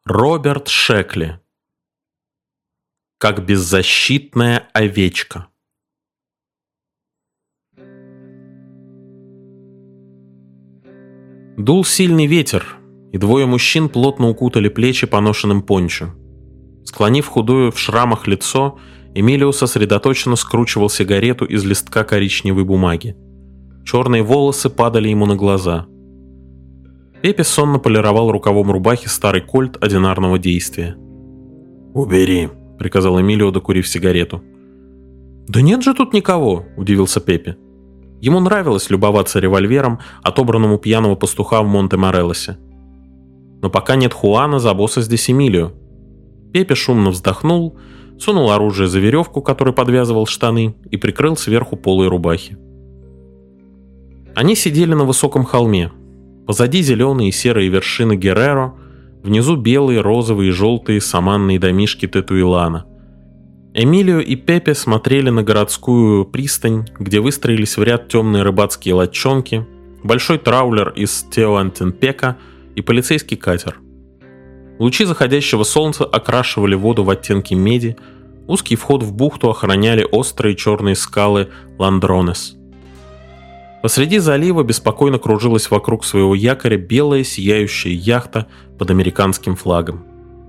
Роберт Шекли. Как беззащитная овечка. Дул сильный ветер, и двое мужчин плотно укутали плечи поношенным пончо. Склонив худое в шрамах лицо, Эмилио сосредоточенно скручивал сигарету из листка коричневой бумаги. Черные волосы падали ему на глаза. Пепе сонно полировал рукавом рубахи старый кольт одинарного действия. «Убери», — приказал Эмилио, докурив сигарету. «Да нет же тут никого», — удивился Пепе. Ему нравилось любоваться револьвером, отобранным у пьяного пастуха в Монте-Морелосе. Но пока нет Хуана, за босса здесь Эмилио. Пепе шумно вздохнул, сунул оружие за веревку, которой подвязывал штаны, и прикрыл сверху полой рубахи. Они сидели на высоком холме. Позади зеленые и серые вершины Герреро, внизу белые, розовые и желтые саманные домишки Тетуилана. Эмилио и Пепе смотрели на городскую пристань, где выстроились в ряд темные рыбацкие лодчонки, большой траулер из Теоантинпека и полицейский катер. Лучи заходящего солнца окрашивали воду в оттенки меди, узкий вход в бухту охраняли острые черные скалы Ландронес. Посреди залива беспокойно кружилась вокруг своего якоря белая сияющая яхта под американским флагом.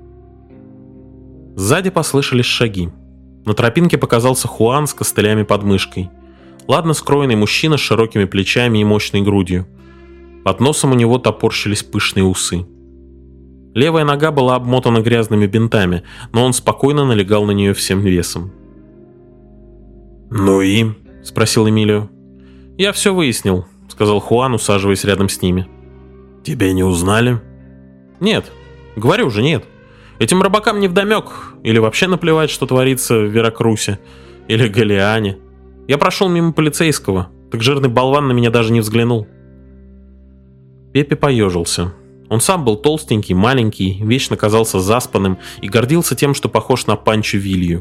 Сзади послышались шаги. На тропинке показался Хуан с костылями под мышкой. Ладно скроенный мужчина с широкими плечами и мощной грудью. Под носом у него топорщились пышные усы. Левая нога была обмотана грязными бинтами, но он спокойно налегал на нее всем весом. «Ну и?» — спросил Эмилио. «Я все выяснил», — сказал Хуан, усаживаясь рядом с ними. «Тебя не узнали?» «Нет. Говорю же, нет. Этим рыбакам невдомек. Или вообще наплевать, что творится в Веракрусе. Или Галиане. Я прошел мимо полицейского, так жирный болван на меня даже не взглянул». Пепе поежился. Он сам был толстенький, маленький, вечно казался заспанным и гордился тем, что похож на Панчо Вилью.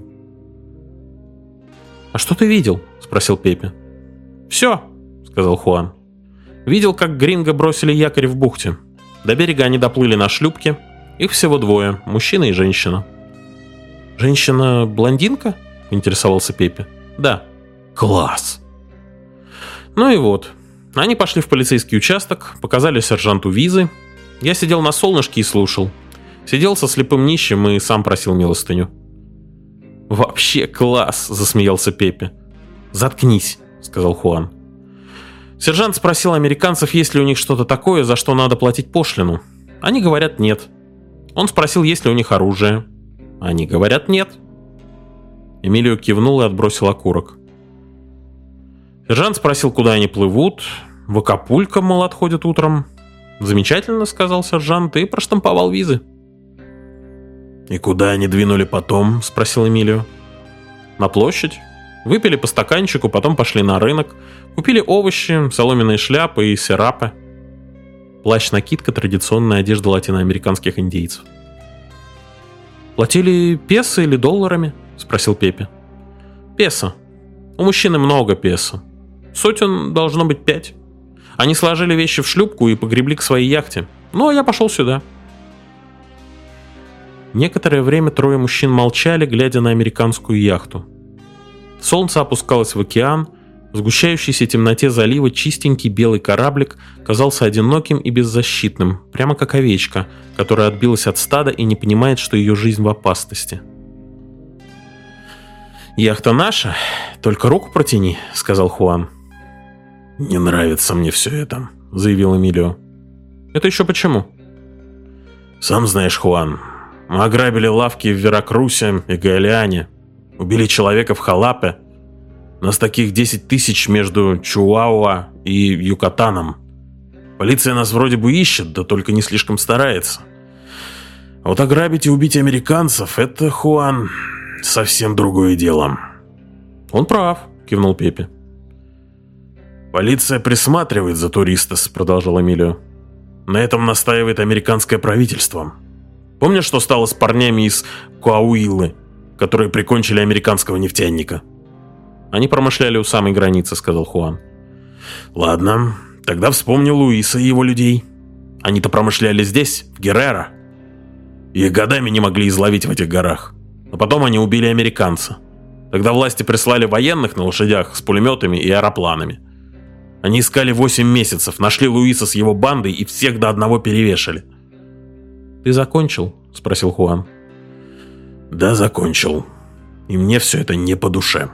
«А что ты видел?» — спросил Пепе. «Все», — сказал Хуан. «Видел, как гринго бросили якорь в бухте. До берега они доплыли на шлюпке. Их всего двое, мужчина и женщина». «Женщина-блондинка?» — интересовался Пепе. «Да». «Класс!» Ну и вот. Они пошли в полицейский участок, показали сержанту визы. Я сидел на солнышке и слушал. Сидел со слепым нищим и сам просил милостыню. «Вообще класс!» — засмеялся Пепе. «Заткнись!» — сказал Хуан. Сержант спросил американцев, есть ли у них что-то такое, за что надо платить пошлину. Они говорят нет. Он спросил, есть ли у них оружие. Они говорят нет. Эмилио кивнул и отбросил окурок. Сержант спросил, куда они плывут. В Акапулько, мол, отходят утром. «Замечательно», — сказал сержант и проштамповал визы. «И куда они двинули потом?» — спросил Эмилио. «На площадь. Выпили по стаканчику, потом пошли на рынок, купили овощи, соломенные шляпы и серапы». Плащ-накидка — традиционная одежда латиноамериканских индейцев. «Платили песо или долларами?» — спросил Пепе. «Песо. У мужчины много песо. Сотен должно быть 5. Они сложили вещи в шлюпку и погребли к своей яхте. Ну, а я пошел сюда». Некоторое время трое мужчин молчали, глядя на американскую яхту. Солнце опускалось в океан, в сгущающейся темноте залива чистенький белый кораблик казался одиноким и беззащитным, прямо как овечка, которая отбилась от стада и не понимает, что ее жизнь в опасности. «Яхта наша, только руку протяни», — сказал Хуан. «Не нравится мне все это», — заявил Эмилио. «Это еще почему?» «Сам знаешь, Хуан, мы ограбили лавки в Веракрусе и Галиане, убили человека в Халапе. Нас таких 10 тысяч между Чуауа и Юкатаном. Полиция нас вроде бы ищет, да только не слишком старается. А вот ограбить и убить американцев — это, Хуан, совсем другое дело». «Он прав», — кивнул Пепе. «Полиция присматривает за туристас», — продолжал Эмилио. «На этом настаивает американское правительство. Помнишь, что стало с парнями из Коауиллы, которые прикончили американского нефтяника?» «Они промышляли у самой границы», — сказал Хуан. «Ладно, тогда вспомни Луиса и его людей. Они-то промышляли здесь, в Герреро. Их годами не могли изловить в этих горах. А потом они убили американца. Тогда власти прислали военных на лошадях с пулеметами и аэропланами. Они искали 8 месяцев, нашли Луиса с его бандой и всех до одного перевешали. «Ты закончил?» – спросил Хуан. «Да, закончил. И мне все это не по душе».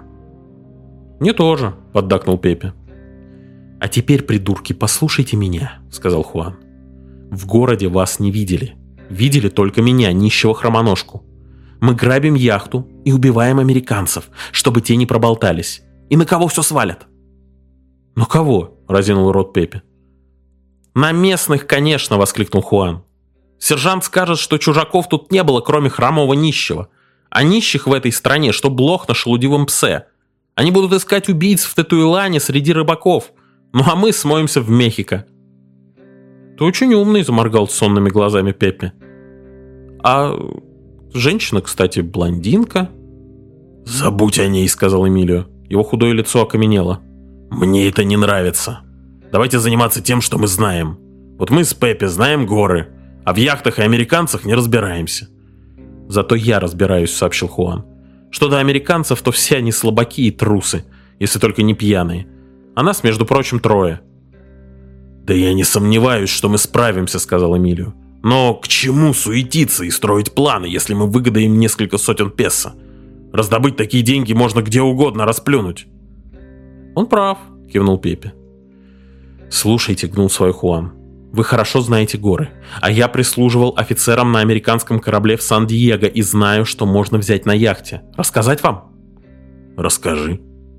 «Мне тоже», – поддакнул Пепе. «А теперь, придурки, послушайте меня», – сказал Хуан. «В городе вас не видели. Видели только меня, нищего хромоножку. Мы грабим яхту и убиваем американцев, чтобы те не проболтались. И на кого все свалят?» «На кого?» – разинул рот Пепе. «На местных, конечно!» – воскликнул Хуан. «Сержант скажет, что чужаков тут не было, кроме хромого нищего. А нищих в этой стране, что блох на шелудивом псе. Они будут искать убийц в Тетуилане среди рыбаков. Ну а мы смоемся в Мехико». «Ты очень умный», – заморгал сонными глазами Пепе. «А женщина, кстати, блондинка?» «Забудь о ней», – сказал Эмилио. Его худое лицо окаменело. «Мне это не нравится. Давайте заниматься тем, что мы знаем. Вот мы с Пепе знаем горы, а в яхтах и американцах не разбираемся». «Зато я разбираюсь», — сообщил Хуан. «Что до американцев, то все они слабаки и трусы, если только не пьяные. А нас, между прочим, 3. «Да я не сомневаюсь, что мы справимся», — сказал Эмилио. «Но к чему суетиться и строить планы, если мы выгодаем несколько сотен песо? Раздобыть такие деньги можно где угодно расплюнуть». «Он прав», — кивнул Пепе. «Слушайте», — гнул свой Хуан, — «вы хорошо знаете горы, а я прислуживал офицерам на американском корабле в Сан-Диего и знаю, что можно взять на яхте. Рассказать вам?» «Расскажи».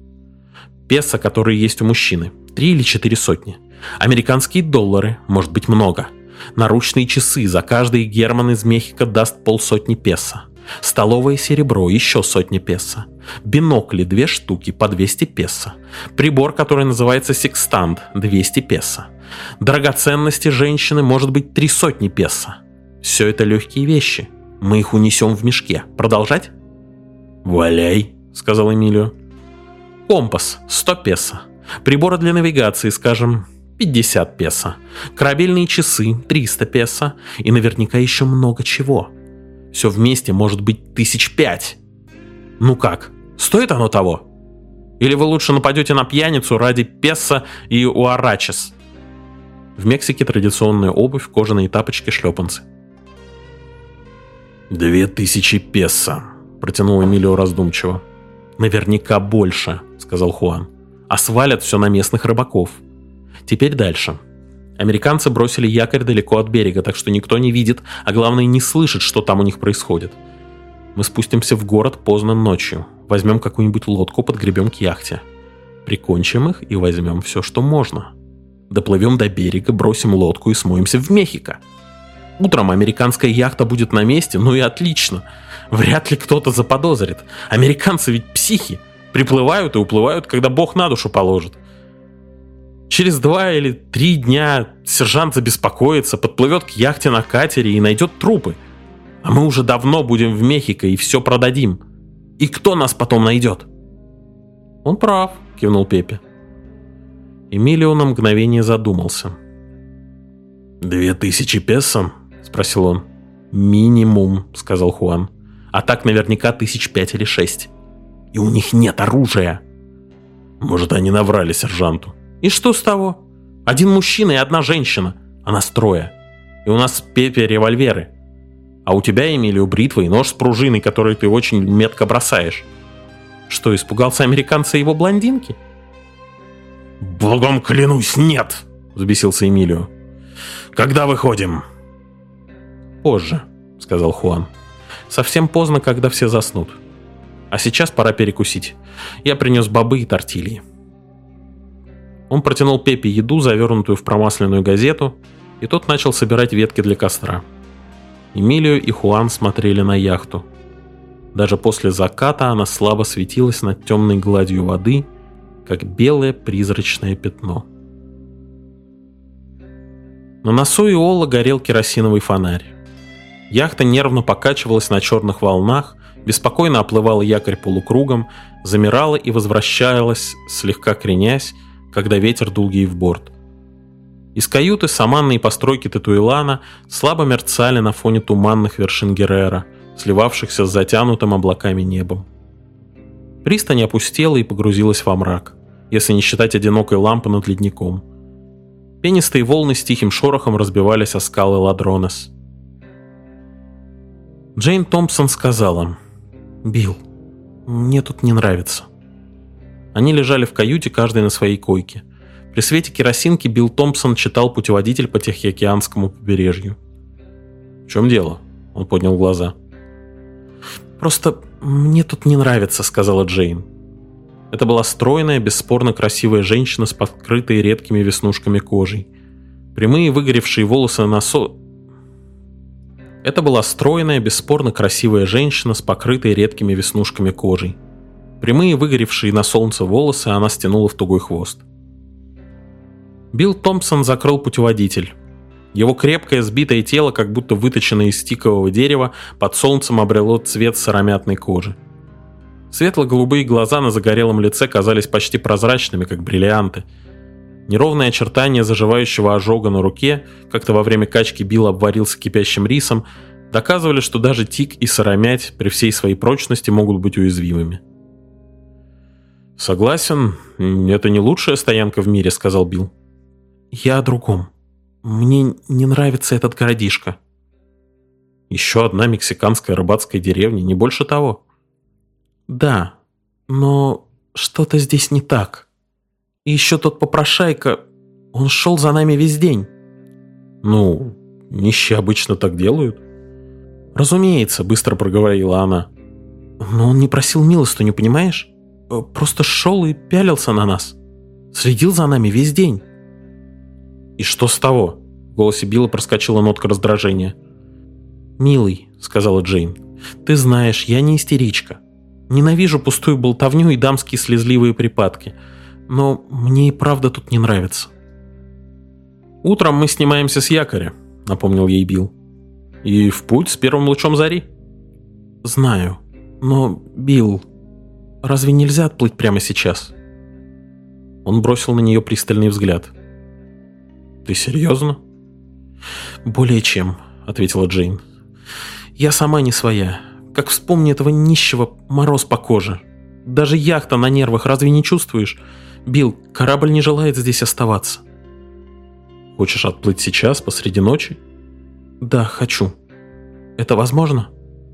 «Песо, которые есть у мужчины, 3 или 4 сотни. Американские доллары, может быть, много. Наручные часы за каждый Герман из Мехико даст 500 песо. Столовое серебро, еще 100 песо. Бинокли 2 штуки по 200 песо. Прибор, который называется секстант, 200 песо. Драгоценности женщины, может быть, 300 песо. Все это легкие вещи. Мы их унесем в мешке. Продолжать?» «Валяй», — сказал Эмилио. «Компас, 100 песо. Приборы для навигации, скажем, 50 песо. Корабельные часы, 300 песо. И наверняка еще много чего. Все вместе может быть 5 000. Ну как, стоит оно того? Или вы лучше нападете на пьяницу ради песо и уарачес?» В Мексике традиционная обувь, кожаные тапочки, шлепанцы. 2000 песо, протянул Эмилио раздумчиво. «Наверняка больше», — сказал Хуан. «А свалят все на местных рыбаков. Теперь дальше. Американцы бросили якорь далеко от берега, так что никто не видит, а главное не слышит, что там у них происходит. Мы спустимся в город поздно ночью, возьмем какую-нибудь лодку, подгребем к яхте. Прикончим их и возьмем все, что можно. Доплывем до берега, бросим лодку и смоемся в Мехико. Утром американская яхта будет на месте, ну и отлично. Вряд ли кто-то заподозрит. Американцы ведь психи. Приплывают и уплывают, когда Бог на душу положит. Через 2 или 3 дня сержант забеспокоится, подплывет к яхте на катере и найдет трупы. А мы уже давно будем в Мехико и все продадим. И кто нас потом найдет?» «Он прав», — кивнул Пепе. Эмилио на мгновение задумался. 2000 песо?» — спросил он. «Минимум», — сказал Хуан. «А так наверняка 5 или 6. И у них нет оружия». «Может, они наврали сержанту?» «И что с того? Один мужчина и одна женщина, а нас 3. И у нас с Пепе револьверы. А у тебя, Эмилио, бритва и нож с пружиной, который ты очень метко бросаешь. Что, испугался американца и его блондинки?» «Богом клянусь, нет!» — взбесился Эмилио. «Когда выходим?» «Позже», — сказал Хуан. «Совсем поздно, когда все заснут. А сейчас пора перекусить. Я принес бобы и тортильи». Он протянул Пепе еду, завернутую в промасленную газету, и тот начал собирать ветки для костра. Эмилио и Хуан смотрели на яхту. Даже после заката она слабо светилась над темной гладью воды, как белое призрачное пятно. На носу Иола горел керосиновый фонарь. Яхта нервно покачивалась на черных волнах, беспокойно оплывала якорь полукругом, замирала и возвращалась, слегка кренясь, когда ветер дул ей в борт. Из каюты саманные постройки Тетуилана слабо мерцали на фоне туманных вершин Геррера, сливавшихся с затянутым облаками небом. Пристань опустела и погрузилась во мрак, если не считать одинокой лампы над ледником. Пенистые волны с тихим шорохом разбивались о скалы Ладронес. Джейн Томпсон сказала: «Билл, мне тут не нравится». Они лежали в каюте, каждый на своей койке. При свете керосинки Билл Томпсон читал путеводитель по Тихоокеанскому побережью. «В чем дело?» — он поднял глаза. «Просто мне тут не нравится», — сказала Джейн. Это была стройная, бесспорно красивая женщина с покрытой редкими веснушками кожей. Прямые выгоревшие волосы на Это была стройная, бесспорно красивая женщина с покрытой редкими веснушками кожей. Прямые выгоревшие на солнце волосы она стянула в тугой хвост. Билл Томпсон закрыл путеводитель. Его крепкое сбитое тело, как будто выточенное из тикового дерева, под солнцем обрело цвет сыромятной кожи. Светло-голубые глаза на загорелом лице казались почти прозрачными, как бриллианты. Неровные очертания заживающего ожога на руке, как-то во время качки Билл обварился кипящим рисом, доказывали, что даже тик и сыромять при всей своей прочности могут быть уязвимыми. «Согласен, это не лучшая стоянка в мире», — сказал Билл. «Я о другом. Мне не нравится этот городишко». «Еще одна мексиканская рыбацкая деревня, не больше того». «Да, но что-то здесь не так. И еще тот попрошайка, он шел за нами весь день». «Ну, нищие обычно так делают». «Разумеется», — быстро проговорила она. «Но он не просил милостыню, понимаешь? Просто шел и пялился на нас. Следил за нами весь день». «И что с того?» В голосе Билла проскочила нотка раздражения. «Милый», — сказала Джейн, — «ты знаешь, я не истеричка. Ненавижу пустую болтовню и дамские слезливые припадки. Но мне и правда тут не нравится». «Утром мы снимаемся с якоря», — напомнил ей Билл. «И в путь с первым лучом зари». «Знаю. Но, Билл, разве нельзя отплыть прямо сейчас?» Он бросил на нее пристальный взгляд. «Ты серьезно?» «Более чем», — ответила Джейн. «Я сама не своя. Как вспомню этого нищего, мороз по коже. Даже яхта на нервах, разве не чувствуешь? Билл, корабль не желает здесь оставаться». «Хочешь отплыть сейчас, посреди ночи?» «Да, хочу. Это возможно?»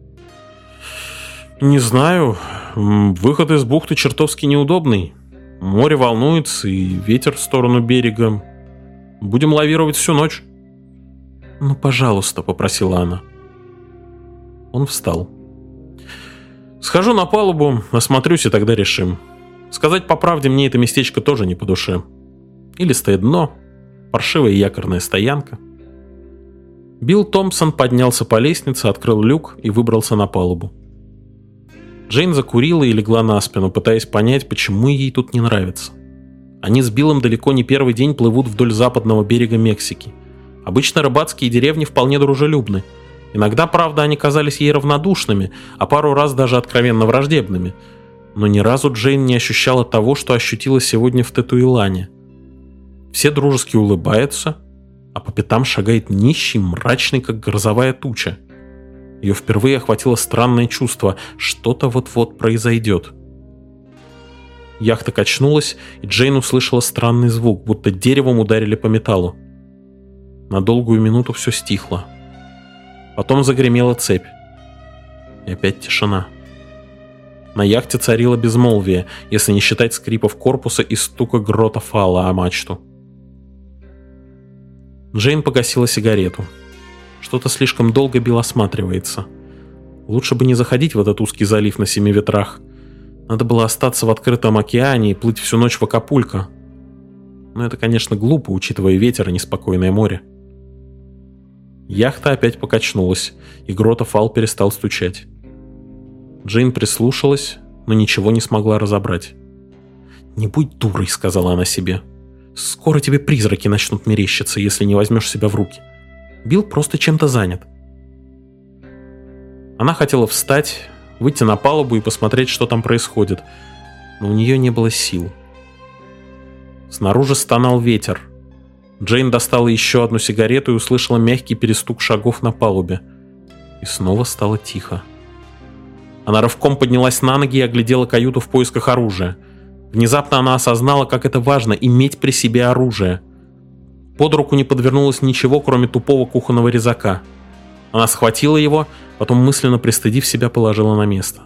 «Не знаю. Выход из бухты чертовски неудобный. Море волнуется и ветер в сторону берега. Будем лавировать всю ночь». «Ну, пожалуйста», — попросила она. Он встал. «Схожу на палубу, осмотрюсь и тогда решим. Сказать по правде, мне это местечко тоже не по душе. Илистое дно, паршивая якорная стоянка». Билл Томпсон поднялся по лестнице, открыл люк и выбрался на палубу. Джейн закурила и легла на спину, пытаясь понять, почему ей тут не нравится. Они с Биллом далеко не первый день плывут вдоль западного берега Мексики. Обычно рыбацкие деревни вполне дружелюбны. Иногда, правда, они казались ей равнодушными, а пару раз даже откровенно враждебными. Но ни разу Джейн не ощущала того, что ощутила сегодня в Тетуилане. Все дружески улыбаются, а по пятам шагает нищий, мрачный, как грозовая туча. Ее впервые охватило странное чувство, что-то вот-вот произойдет. Яхта качнулась, и Джейн услышала странный звук, будто деревом ударили по металлу. На долгую минуту все стихло. Потом загремела цепь. И опять тишина. На яхте царило безмолвие, если не считать скрипов корпуса и стука грота фала о мачту. Джейн погасила сигарету. Что-то слишком долго Билл осматривается. Лучше бы не заходить в этот узкий залив на 7 ветрах. Надо было остаться в открытом океане и плыть всю ночь в Акапулько. Но это, конечно, глупо, учитывая ветер и неспокойное море. Яхта опять покачнулась, и грота фал перестал стучать. Джейн прислушалась, но ничего не смогла разобрать. «Не будь дурой», — сказала она себе. «Скоро тебе призраки начнут мерещиться, если не возьмешь себя в руки. Билл просто чем-то занят». Она хотела встать, выйти на палубу и посмотреть, что там происходит, но у нее не было сил. Снаружи стонал ветер. Джейн достала еще одну сигарету и услышала мягкий перестук шагов на палубе. И снова стало тихо. Она рывком поднялась на ноги и оглядела каюту в поисках оружия. Внезапно она осознала, как это важно — иметь при себе оружие. Под руку не подвернулось ничего, кроме тупого кухонного резака. Она схватила его, потом, мысленно пристыдив себя, положила на место.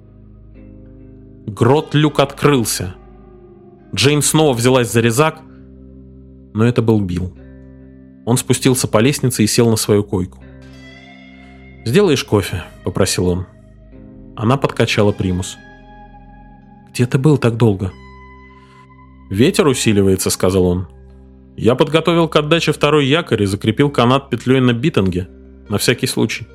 Грот-люк открылся. Джейн снова взялась за резак, но это был Билл. Он спустился по лестнице и сел на свою койку. «Сделаешь кофе?» — попросил он. Она подкачала примус. «Где ты был так долго?» «Ветер усиливается», — сказал он. «Я подготовил к отдаче второй якорь и закрепил канат петлей на битинге, на всякий случай».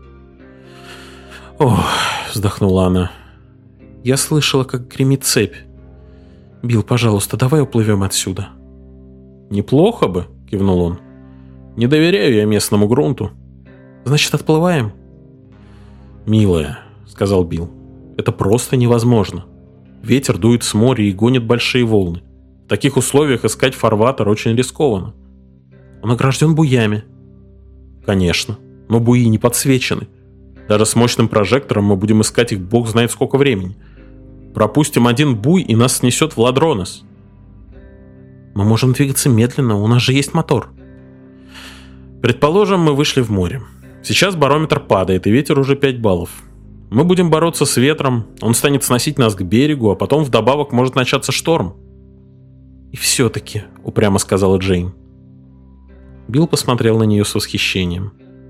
«Ох», — вздохнула она. «Я слышала, как гремит цепь. Билл, пожалуйста, давай уплывем отсюда». «Неплохо бы», — кивнул он. «Не доверяю я местному грунту». «Значит, отплываем?» «Милая», — сказал Билл, — «это просто невозможно. Ветер дует с моря и гонит большие волны. В таких условиях искать фарватер очень рискованно». «Он огражден буями». «Конечно, но буи не подсвечены. Даже с мощным прожектором мы будем искать их бог знает сколько времени. Пропустим один буй, и нас снесет в Ладронес». «Мы можем двигаться медленно, у нас же есть мотор». «Предположим, мы вышли в море. Сейчас барометр падает, и ветер уже 5 баллов. Мы будем бороться с ветром, он станет сносить нас к берегу, а потом вдобавок может начаться шторм». «И все-таки», — упрямо сказала Джейн. Билл посмотрел на нее с восхищением.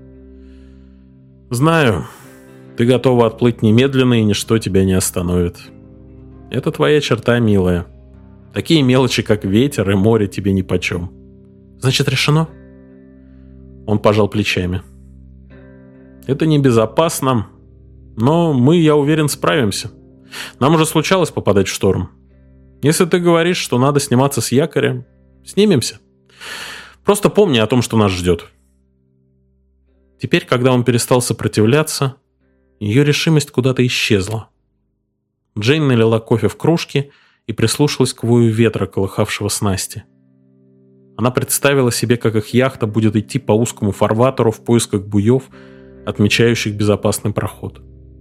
«Знаю, ты готова отплыть немедленно, и ничто тебя не остановит. Это твоя черта, милая. Такие мелочи, как ветер и море, тебе нипочем». «Значит, решено?» Он пожал плечами. «Это небезопасно, но мы, я уверен, справимся. Нам уже случалось попадать в шторм. Если ты говоришь, что надо сниматься с якоря, снимемся. Просто помни о том, что нас ждет». Теперь, когда он перестал сопротивляться, ее решимость куда-то исчезла. Джейн налила кофе в кружки и прислушалась к вою ветра, колыхавшего снасти. Она представила себе, как их яхта будет идти по узкому фарватеру в поисках буев, отмечающих безопасный проход.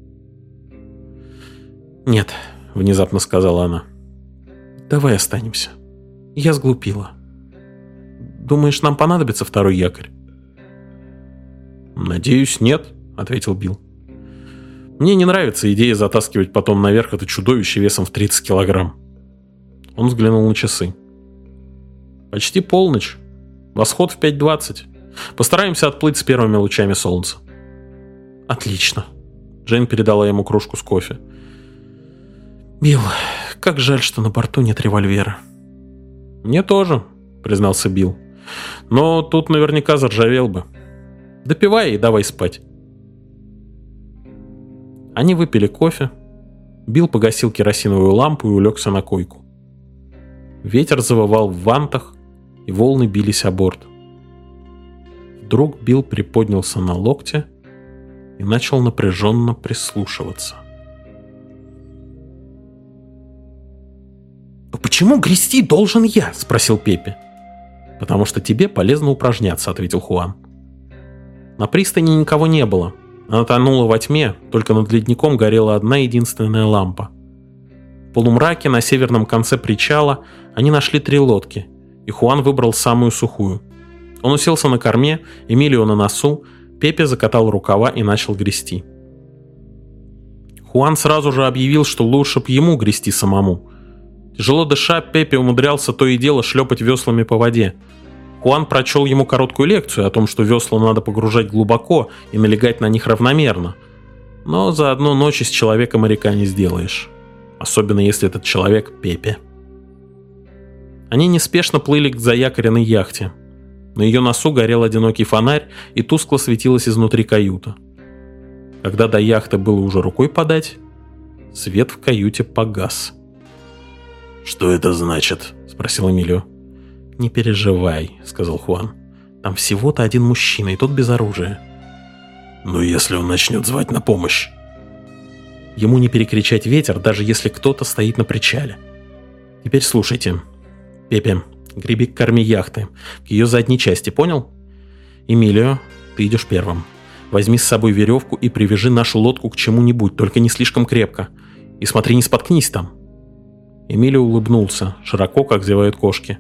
«Нет», — внезапно сказала она. «Давай останемся. Я сглупила. Думаешь, нам понадобится второй якорь?» «Надеюсь, нет», — ответил Билл. «Мне не нравится идея затаскивать потом наверх это чудовище весом в 30 килограмм». Он взглянул на часы. «Почти полночь. Восход в 5:20. Постараемся отплыть с первыми лучами солнца». «Отлично». Джейн передала ему кружку с кофе. «Билл, как жаль, что на борту нет револьвера». «Мне тоже», — признался Билл. «Но тут наверняка заржавел бы. Допивай и давай спать». Они выпили кофе. Билл погасил керосиновую лампу и улегся на койку. Ветер завывал в вантах, и волны бились о борт. Вдруг Билл приподнялся на локте и начал напряженно прислушиваться. «Но почему грести должен я?» — спросил Пепе. «Потому что тебе полезно упражняться», — ответил Хуан. На пристани никого не было. Она тонула во тьме, только над ледником горела одна единственная лампа. В полумраке на северном конце причала они нашли 3 лодки, и Хуан выбрал самую сухую. Он уселся на корме, Эмилио на носу, Пепе закатал рукава и начал грести. Хуан сразу же объявил, что лучше б ему грести самому. Тяжело дыша, Пепе умудрялся то и дело шлепать веслами по воде. Хуан прочел ему короткую лекцию о том, что весла надо погружать глубоко и налегать на них равномерно. Но за одну ночь из человека моряка не сделаешь. Особенно если этот человек Пепе. Они неспешно плыли к заякоренной яхте. На ее носу горел одинокий фонарь и тускло светилась изнутри каюта. Когда до яхты было уже рукой подать, свет в каюте погас. «Что это значит?» — спросил Эмилио. «Не переживай», — сказал Хуан. «Там всего-то один мужчина, и тот без оружия». «Ну, если он начнет звать на помощь?» «Ему не перекричать ветер, даже если кто-то стоит на причале. Теперь слушайте. Пепе, Греби к корме яхты, к ее задней части, понял? Эмилио, ты идешь первым. Возьми с собой веревку и привяжи нашу лодку к чему-нибудь, только не слишком крепко. И смотри, не споткнись там». Эмилио улыбнулся, широко, как зевают кошки.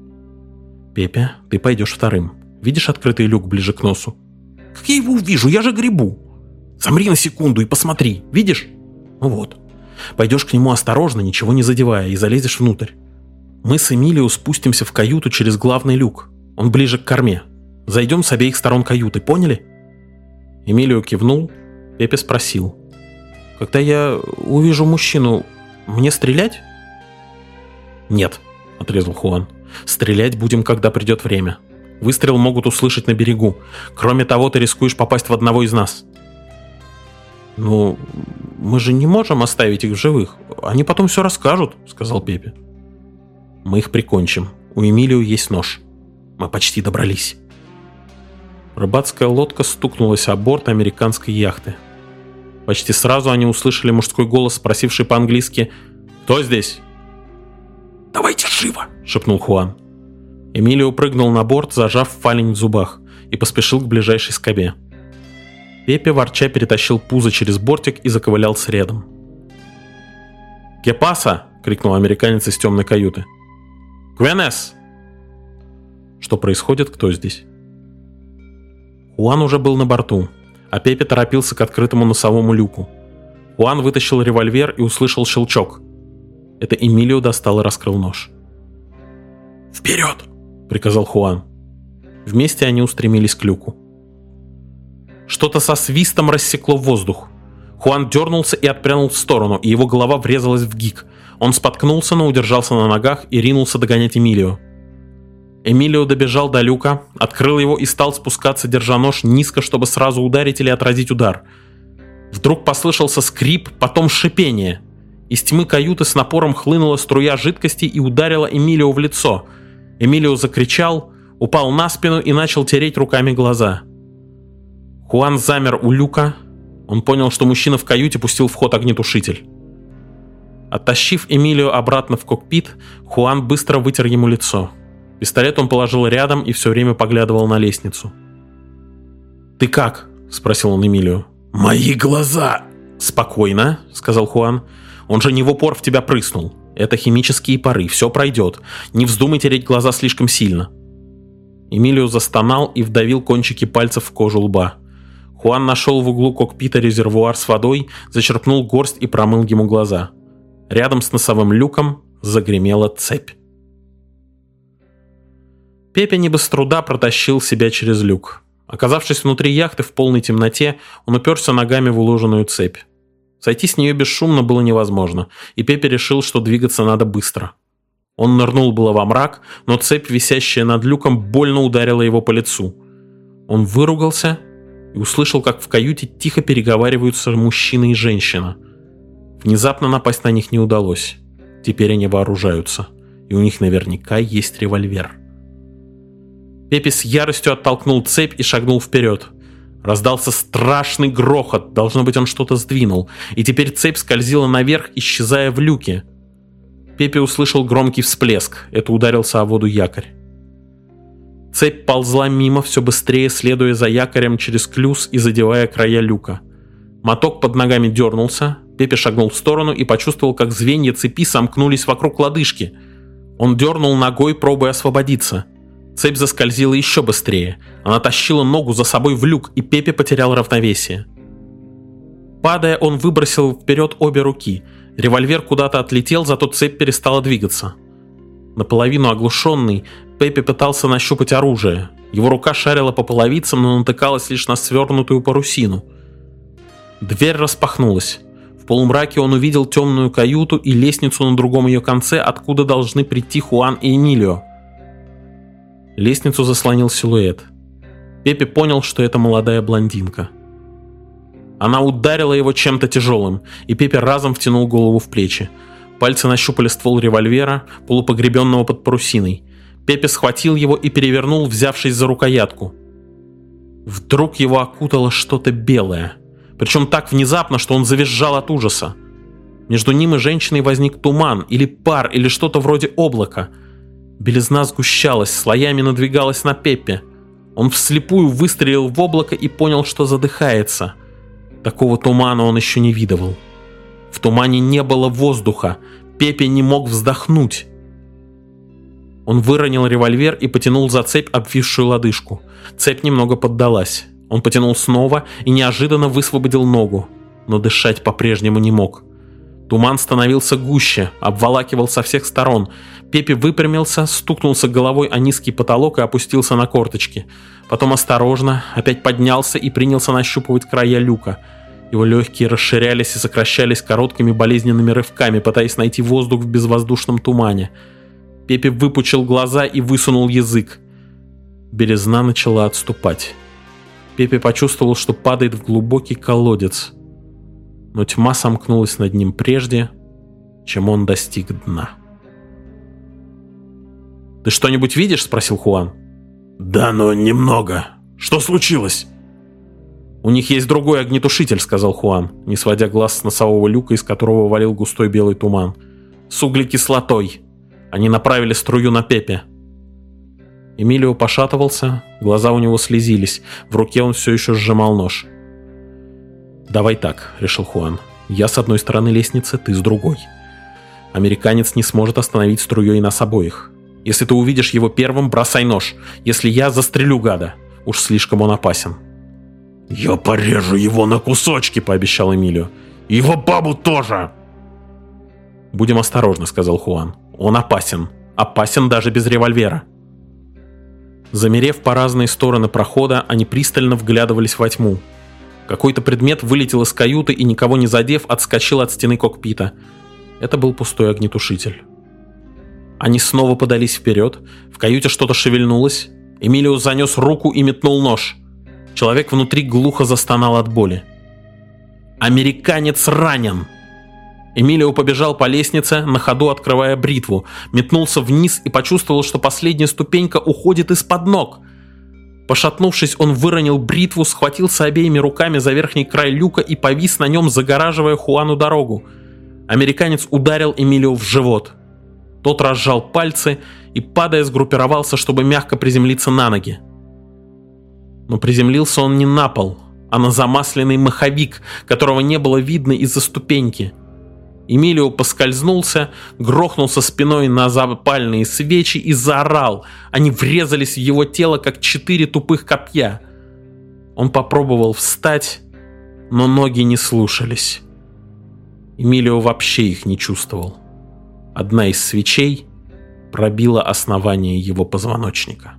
«Пепе, ты пойдешь вторым. Видишь открытый люк ближе к носу?» «Как я его увижу? Я же гребу!» «Замри на секунду и посмотри. Видишь? Ну вот. Пойдешь к нему осторожно, ничего не задевая, и залезешь внутрь. Мы с Эмилио спустимся в каюту через главный люк. Он ближе к корме. Зайдем с обеих сторон каюты, поняли?» Эмилио кивнул. Пепе спросил: «Когда я увижу мужчину, мне стрелять?» «Нет», — отрезал Хуан. «Стрелять будем, когда придет время. Выстрел могут услышать на берегу. Кроме того, ты рискуешь попасть в одного из нас». «Ну, мы же не можем оставить их в живых. Они потом все расскажут», — сказал Пепе. «Мы их прикончим. У Эмилио есть нож. Мы почти добрались». Рыбацкая лодка стукнулась о борт американской яхты. Почти сразу они услышали мужской голос, спросивший по-английски: «Кто здесь?» «Давайте живо!» — шепнул Хуан. Эмилио прыгнул на борт, зажав фалень в зубах, и поспешил к ближайшей скобе. Пепе ворча перетащил пузо через бортик и заковылялся рядом. «Ке паса?» — крикнул американец из темной каюты. «Квенес!» «Что происходит? Кто здесь?» Хуан уже был на борту, а Пепе торопился к открытому носовому люку. Хуан вытащил револьвер и услышал щелчок. Это Эмилио достал и раскрыл нож. «Вперед!» — приказал Хуан. Вместе они устремились к люку. Что-то со свистом рассекло воздух. Хуан дернулся и отпрянул в сторону, и его голова врезалась в гик. Он споткнулся, но удержался на ногах и ринулся догонять Эмилио. Эмилио добежал до люка, открыл его и стал спускаться, держа нож низко, чтобы сразу ударить или отразить удар. Вдруг послышался скрип, потом шипение. Из тьмы каюты с напором хлынула струя жидкости и ударила Эмилио в лицо. Эмилио закричал, упал на спину и начал тереть руками глаза. Хуан замер у люка. Он понял, что мужчина в каюте пустил в ход огнетушитель. Оттащив Эмилио обратно в кокпит, Хуан быстро вытер ему лицо. Пистолет он положил рядом и все время поглядывал на лестницу. «Ты как?» — спросил он Эмилио. «Мои глаза!» «Спокойно», — сказал Хуан. «Он же не в упор в тебя прыснул. Это химические пары, все пройдет. Не вздумай тереть глаза слишком сильно». Эмилио застонал и вдавил кончики пальцев в кожу лба. Хуан нашел в углу кокпита резервуар с водой, зачерпнул горсть и промыл ему глаза. Рядом с носовым люком загремела цепь. Пепе не без труда протащил себя через люк. Оказавшись внутри яхты в полной темноте, он уперся ногами в уложенную цепь. Сойти с нее бесшумно было невозможно, и Пепе решил, что двигаться надо быстро. Он нырнул было во мрак, но цепь, висящая над люком, больно ударила его по лицу. Он выругался и услышал, как в каюте тихо переговариваются мужчина и женщина. Внезапно напасть на них не удалось. Теперь они вооружаются, и у них наверняка есть револьвер. Пепе с яростью оттолкнул цепь и шагнул вперед. Раздался страшный грохот, должно быть, он что-то сдвинул, и теперь цепь скользила наверх, исчезая в люке. Пепе услышал громкий всплеск, это ударился о воду якорь. Цепь ползла мимо, все быстрее следуя за якорем через клюз и задевая края люка. Моток под ногами дернулся, Пепе шагнул в сторону и почувствовал, как звенья цепи сомкнулись вокруг лодыжки. Он дернул ногой, пробуя освободиться. Цепь заскользила еще быстрее. Она тащила ногу за собой в люк, и Пепе потерял равновесие. Падая, он выбросил вперед обе руки. Револьвер куда-то отлетел, зато цепь перестала двигаться. Наполовину оглушенный, Пепе пытался нащупать оружие. Его рука шарила по половицам, но натыкалась лишь на свернутую парусину. Дверь распахнулась. В полумраке он увидел темную каюту и лестницу на другом ее конце, откуда должны прийти Хуан и Эмилио. Лестницу заслонил силуэт. Пепе понял, что это молодая блондинка. Она ударила его чем-то тяжелым, и Пепе разом втянул голову в плечи. Пальцы нащупали ствол револьвера, полупогребенного под парусиной. Пепе схватил его и перевернул, взявшись за рукоятку. Вдруг его окутало что-то белое. Причем так внезапно, что он завизжал от ужаса. Между ним и женщиной возник туман, или пар, или что-то вроде облака. Белизна сгущалась, слоями надвигалась на Пеппе. Он вслепую выстрелил в облако и понял, что задыхается. Такого тумана он еще не видывал. В тумане не было воздуха, Пеппе не мог вздохнуть. Он выронил револьвер и потянул за цепь, обвисшую лодыжку. Цепь немного поддалась. Он потянул снова и неожиданно высвободил ногу, но дышать по-прежнему не мог. Туман становился гуще, обволакивал со всех сторон. Пеппе выпрямился, стукнулся головой о низкий потолок и опустился на корточки. Потом осторожно опять поднялся и принялся нащупывать края люка. Его легкие расширялись и сокращались короткими болезненными рывками, пытаясь найти воздух в безвоздушном тумане. Пеппе выпучил глаза и высунул язык. Белизна начала отступать. Пеппе почувствовал, что падает в глубокий колодец. Но тьма сомкнулась над ним прежде, чем он достиг дна. «Ты что-нибудь видишь?» — спросил Хуан. «Да, но немного. Что случилось?» «У них есть другой огнетушитель», — сказал Хуан, не сводя глаз с носового люка, из которого валил густой белый туман. «С углекислотой. Они направили струю на Пеппе». Эмилио пошатывался, глаза у него слезились, в руке он все еще сжимал нож. «Давай так», — решил Хуан. «Я с одной стороны лестницы, ты с другой. Американец не сможет остановить струей нас обоих. Если ты увидишь его первым, бросай нож. Если я, застрелю гада. Уж слишком он опасен». «Я порежу его на кусочки», — пообещал Эмилио. «И его бабу тоже!» «Будем осторожны», — сказал Хуан. «Он опасен. Опасен даже без револьвера». Замерев по разные стороны прохода, они пристально вглядывались во тьму. Какой-то предмет вылетел из каюты и, никого не задев, отскочил от стены кокпита. Это был пустой огнетушитель. Они снова подались вперед. В каюте что-то шевельнулось. Эмилио занес руку и метнул нож. Человек внутри глухо застонал от боли. «Американец ранен!» Эмилио побежал по лестнице, на ходу открывая бритву, метнулся вниз и почувствовал, что последняя ступенька уходит из-под ног. Пошатнувшись, он выронил бритву, схватился обеими руками за верхний край люка и повис на нем, загораживая Хуану дорогу. Американец ударил Эмилио в живот. Тот разжал пальцы и, падая, сгруппировался, чтобы мягко приземлиться на ноги. Но приземлился он не на пол, а на замасленный маховик, которого не было видно из-за ступеньки. Эмилио поскользнулся, грохнулся спиной на запальные свечи и заорал. Они врезались в его тело, как 4 тупых копья. Он попробовал встать, но ноги не слушались. Эмилио вообще их не чувствовал. Одна из свечей пробила основание его позвоночника.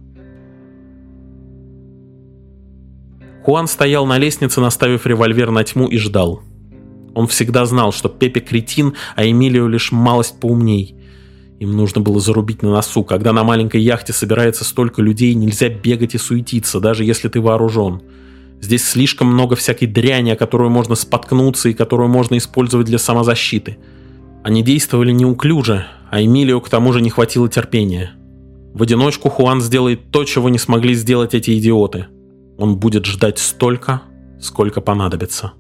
Хуан стоял на лестнице, наставив револьвер на тьму, и ждал. Он всегда знал, что Пеппе кретин, а Эмилио лишь малость поумней. Им нужно было зарубить на носу. Когда на маленькой яхте собирается столько людей, нельзя бегать и суетиться, даже если ты вооружен. Здесь слишком много всякой дряни, о которую можно споткнуться и которую можно использовать для самозащиты. Они действовали неуклюже, а Эмилио к тому же не хватило терпения. В одиночку Хуан сделает то, чего не смогли сделать эти идиоты. Он будет ждать столько, сколько понадобится.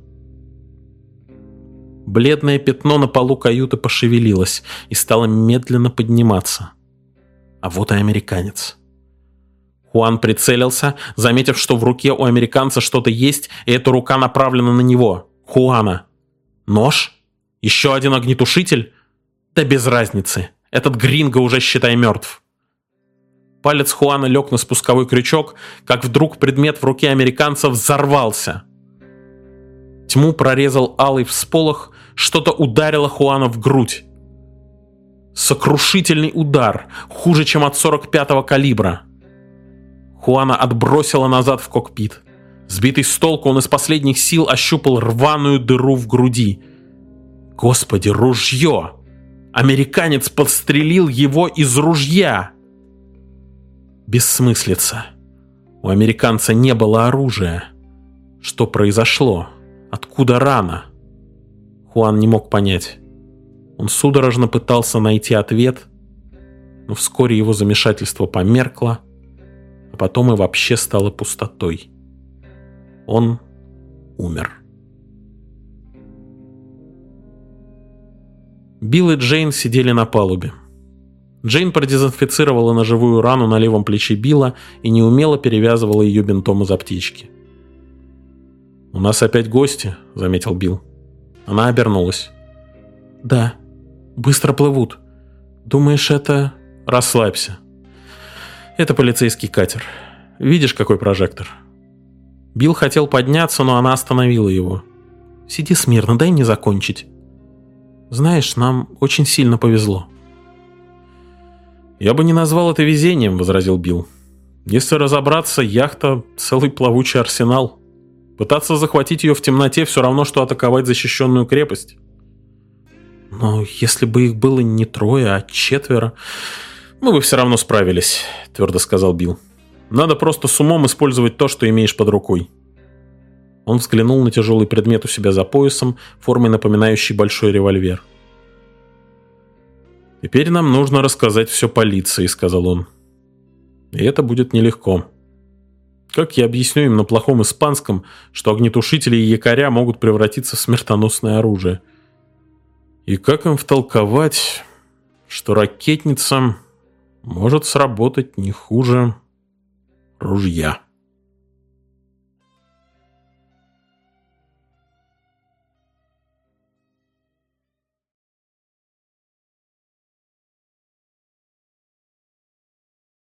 Бледное пятно на полу каюты пошевелилось и стало медленно подниматься. А вот и американец. Хуан прицелился, заметив, что в руке у американца что-то есть, и эта рука направлена на него, Хуана. Нож? Еще один огнетушитель? Да без разницы. Этот гринго уже, считай, мертв. Палец Хуана лег на спусковой крючок, как вдруг предмет в руке американца взорвался. Тьму прорезал алый всполох, что-то ударило Хуана в грудь. Сокрушительный удар, хуже, чем от 45-го калибра. Хуана отбросило назад в кокпит. Сбитый с толку, он из последних сил ощупал рваную дыру в груди. Господи, ружье! Американец подстрелил его из ружья! Бессмыслица. У американца не было оружия. Что произошло? Откуда рана? Хуан не мог понять. Он судорожно пытался найти ответ, но вскоре его замешательство померкло, а потом и вообще стало пустотой. Он умер. Билл и Джейн сидели на палубе. Джейн продезинфицировала ножевую рану на левом плече Билла и неумело перевязывала ее бинтом из аптечки. «У нас опять гости», — заметил Билл. Она обернулась. «Да, быстро плывут. Думаешь, это...» «Расслабься. Это полицейский катер. Видишь, какой прожектор?» Билл хотел подняться, но она остановила его. «Сиди смирно, дай мне закончить. Знаешь, нам очень сильно повезло». «Я бы не назвал это везением», — возразил Билл. «Если разобраться, яхта — целый плавучий арсенал. Пытаться захватить ее в темноте все равно, что атаковать защищенную крепость». «Но если бы их было не 3, а 4, мы бы все равно справились», — твердо сказал Билл. «Надо просто с умом использовать то, что имеешь под рукой». Он взглянул на тяжелый предмет у себя за поясом, формой напоминающий большой револьвер. «Теперь нам нужно рассказать все полиции», — сказал он. «И это будет нелегко. Как я объясню им на плохом испанском, что огнетушители и якоря могут превратиться в смертоносное оружие? И как им втолковать, что ракетница может сработать не хуже ружья?»